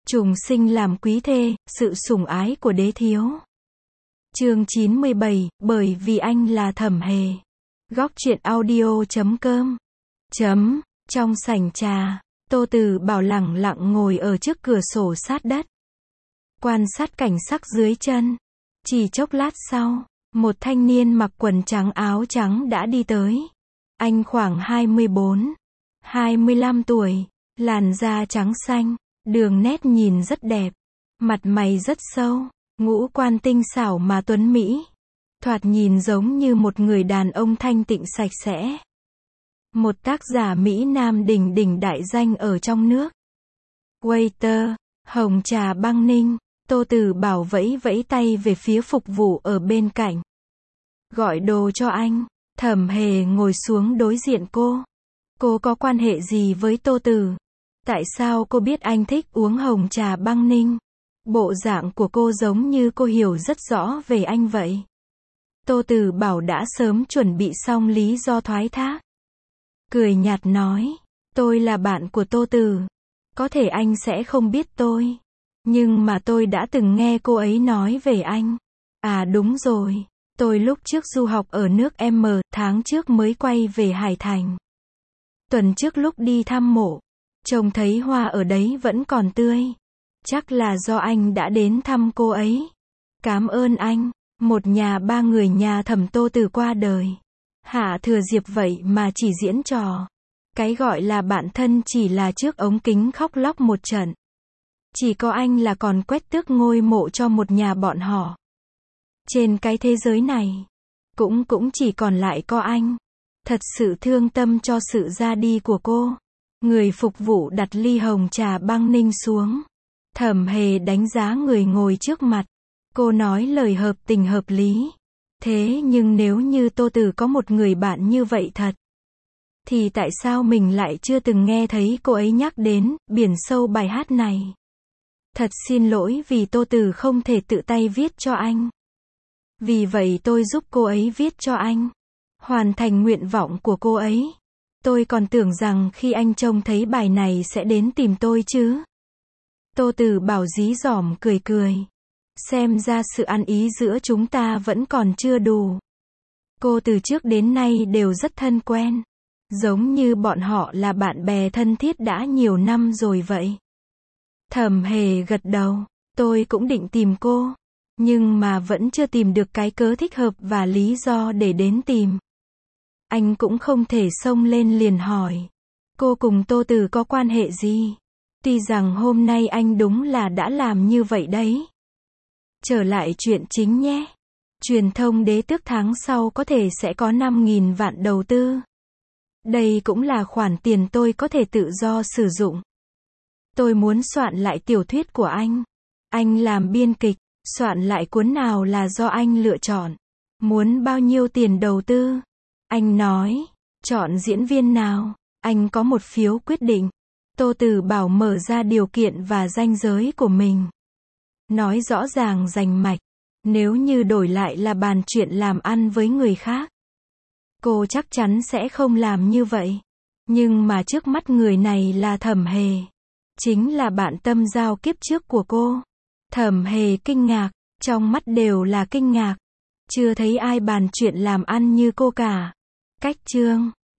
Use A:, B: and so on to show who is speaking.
A: Trùng sinh làm quý thê, sự sủng ái của đế thiếu. Chương 97, bởi vì anh là Thẩm Hề. Góc truyện audio.com. Trong sảnh trà, Tô Từ Bảo lẳng lặng ngồi ở trước cửa sổ sát đất, quan sát cảnh sắc dưới chân. Chỉ chốc lát sau, một thanh niên mặc quần trắng áo trắng đã đi tới. Anh khoảng 24, 25 tuổi, làn da trắng xanh, đường nét nhìn rất đẹp, mặt mày rất sâu, ngũ quan tinh xảo mà tuấn mỹ, thoạt nhìn giống như một người đàn ông thanh tịnh sạch sẽ. Một tác giả Mỹ Nam đỉnh đỉnh đại danh ở trong nước. Waiter, hồng trà băng ninh. Tô Từ Bảo vẫy vẫy tay về phía phục vụ ở bên cạnh. Gọi đồ cho anh. Thẩm Hề ngồi xuống đối diện cô. Cô có quan hệ gì với Tô Từ? Tại sao cô biết anh thích uống hồng trà băng ninh? Bộ dạng của cô giống như cô hiểu rất rõ về anh vậy. Tô Từ Bảo đã sớm chuẩn bị xong lý do thoái thác. Cười nhạt nói, tôi là bạn của Tô Từ. Có thể anh sẽ không biết tôi, nhưng mà tôi đã từng nghe cô ấy nói về anh. À đúng rồi, tôi lúc trước du học ở nước M, tháng trước mới quay về Hải Thành. Tuần trước lúc đi thăm mộ, trông thấy hoa ở đấy vẫn còn tươi. Chắc là do anh đã đến thăm cô ấy. Cảm ơn anh. Một nhà ba người nhà Thẩm Tô Từ qua đời. Hạ Thừa Diệp vậy mà chỉ diễn trò. Cái gọi là bạn thân chỉ là trước ống kính khóc lóc một trận. Chỉ có anh là còn quét tước ngôi mộ cho một nhà bọn họ. Trên cái thế giới này, cũng chỉ còn lại có anh. Thật sự thương tâm cho sự ra đi của cô. Người phục vụ đặt ly hồng trà băng ninh xuống. Thẩm Hề đánh giá người ngồi trước mặt. Cô nói lời hợp tình hợp lý. Thế nhưng nếu như Tô Từ có một người bạn như vậy thật, thì tại sao mình lại chưa từng nghe thấy cô ấy nhắc đến biển sâu bài hát này? Thật xin lỗi vì Tô Từ không thể tự tay viết cho anh. Vì vậy tôi giúp cô ấy viết cho anh. Hoàn thành nguyện vọng của cô ấy. Tôi còn tưởng rằng khi anh trông thấy bài này sẽ đến tìm tôi chứ. Tô Từ Bảo dí dỏm cười cười. Xem ra sự ăn ý giữa chúng ta vẫn còn chưa đủ. Cô từ trước đến nay đều rất thân quen. Giống như bọn họ là bạn bè thân thiết đã nhiều năm rồi vậy. Thẩm Hề gật đầu. Tôi cũng định tìm cô. Nhưng mà vẫn chưa tìm được cái cớ thích hợp và lý do để đến tìm. Anh cũng không thể xông lên liền hỏi. Cô cùng Tô Từ có quan hệ gì? Tuy rằng hôm nay anh đúng là đã làm như vậy đấy. Trở lại chuyện chính nhé. Truyền thông Đế Tước tháng sau có thể sẽ có 5.000 vạn đầu tư. Đây cũng là khoản tiền tôi có thể tự do sử dụng. Tôi muốn soạn lại tiểu thuyết của anh. Anh làm biên kịch, soạn lại cuốn nào là do anh lựa chọn. Muốn bao nhiêu tiền đầu tư? Anh nói, chọn diễn viên nào? Anh có một phiếu quyết định. Tô Từ Bảo mở ra điều kiện và ranh giới của mình. Nói rõ ràng rành mạch. Nếu như đổi lại là bàn chuyện làm ăn với người khác, cô chắc chắn sẽ không làm như vậy. Nhưng mà trước mắt người này là Thẩm Hề. Chính là bạn tâm giao kiếp trước của cô. Thẩm Hề kinh ngạc, trong mắt đều là kinh ngạc. Chưa thấy ai bàn chuyện làm ăn như cô cả. Cách chương